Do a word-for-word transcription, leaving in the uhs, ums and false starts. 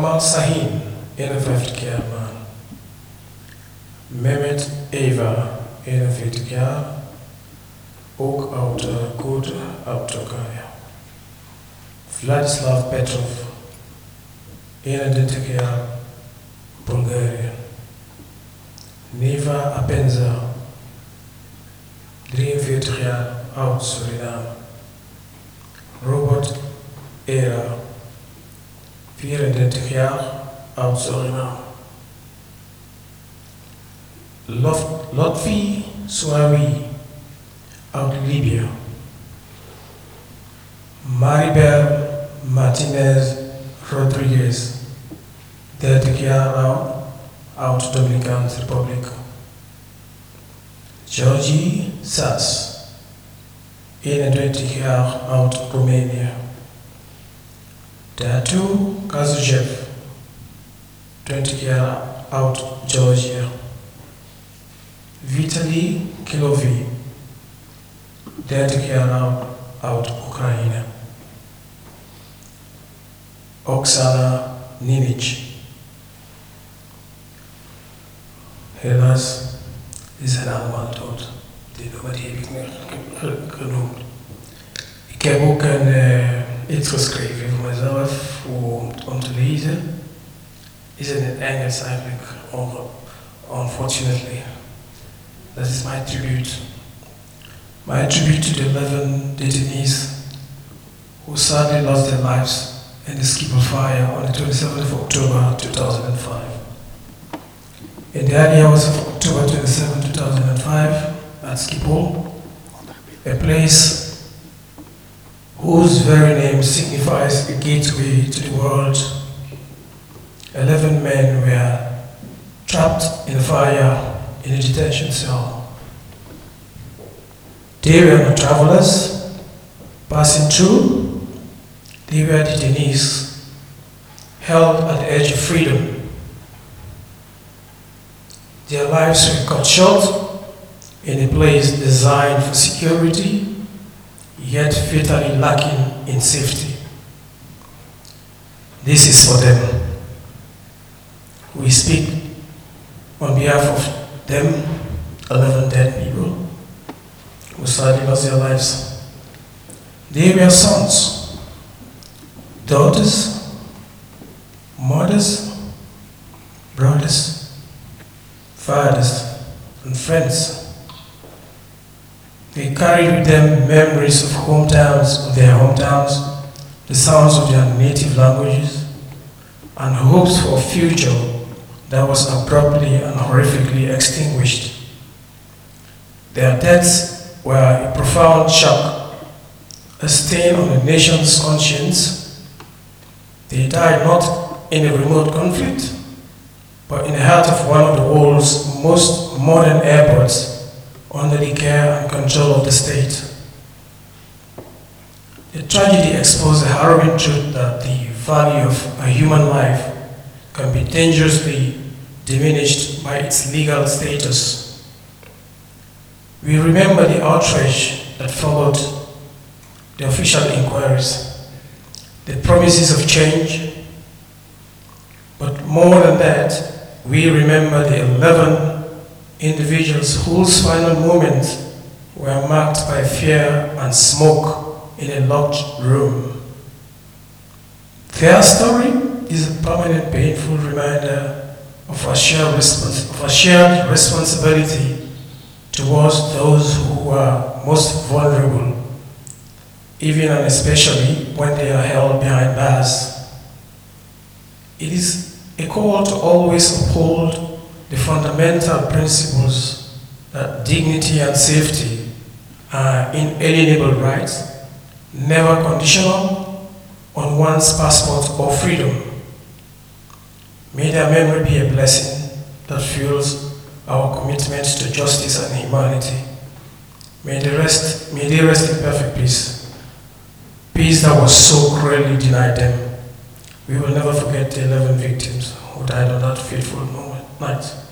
Kamal Sahin, eenenvijftig jaar man. Mehmet Eva, eenenveertig jaar, ook uit uh, Koerden, uit Turkije. Vladislav Petrov, eenendertig jaar, Bulgarije. Neva Apenza, drieënveertig jaar, oud Suriname. Robert Era, vierendertig jaar, oud Suriname. Lotfi Souawi, uit Libië. Maribel Martinez Rodriguez, dertig jaar oud, uit Dominicaanse Republiek. Georgie Sas, eenentwintig jaar, oud Roemenië. Tatu Kazujev, twintig jaar, oud Georgia. Vitaly Kilovi, dertig jaar oud, oud Oekraïne. Oksana Ninic. Helaas, die zijn allemaal dood. Die, die heb ik niet genoemd. Ik heb ook een, uh, iets geschreven voor mezelf om, om te lezen. Is in het Engels eigenlijk, unfortunately. That is my tribute. My tribute to the eleven detainees who sadly lost their lives in the Schiphol fire on the twenty-seventh of October two thousand five. In the early hours of October twenty-seventh, two thousand five, at Schiphol, a place whose very name signifies a gateway to the world, eleven men were trapped in a fire in a detention cell. They were not travelers passing through, they were detainees held at the edge of freedom. Their lives were cut short in a place designed for security, yet fatally lacking in safety. This is for them. We speak on behalf of them, eleven dead people who sadly lost their lives. They were sons, daughters, mothers, brothers, fathers, and friends. They carried with them memories of hometowns, of their hometowns, the sounds of their native languages, and hopes for a future that was abruptly and horrifically extinguished. Their deaths were a profound shock, a stain on the nation's conscience. They died not in a remote conflict, but in the heart of one of the world's most modern airports, under the care and control of the state. The tragedy exposed the harrowing truth that the value of a human life can be dangerously diminished by its legal status. We remember the outrage that followed the official inquiries, the promises of change, but more than that, we remember the eleven individuals whose final moments were marked by fear and smoke in a locked room. Their story is a permanent, painful reminder of our shared, respons of our shared responsibility towards those who are most vulnerable, even and especially when they are held behind bars. It is a call to always uphold the fundamental principles that dignity and safety are inalienable rights, never conditional on one's passport or freedom. May their memory be a blessing that fuels our commitment to justice and humanity. May they rest, may they rest in perfect peace, peace that was so cruelly denied them. We will never forget the eleven victims who died on that fateful moment, night.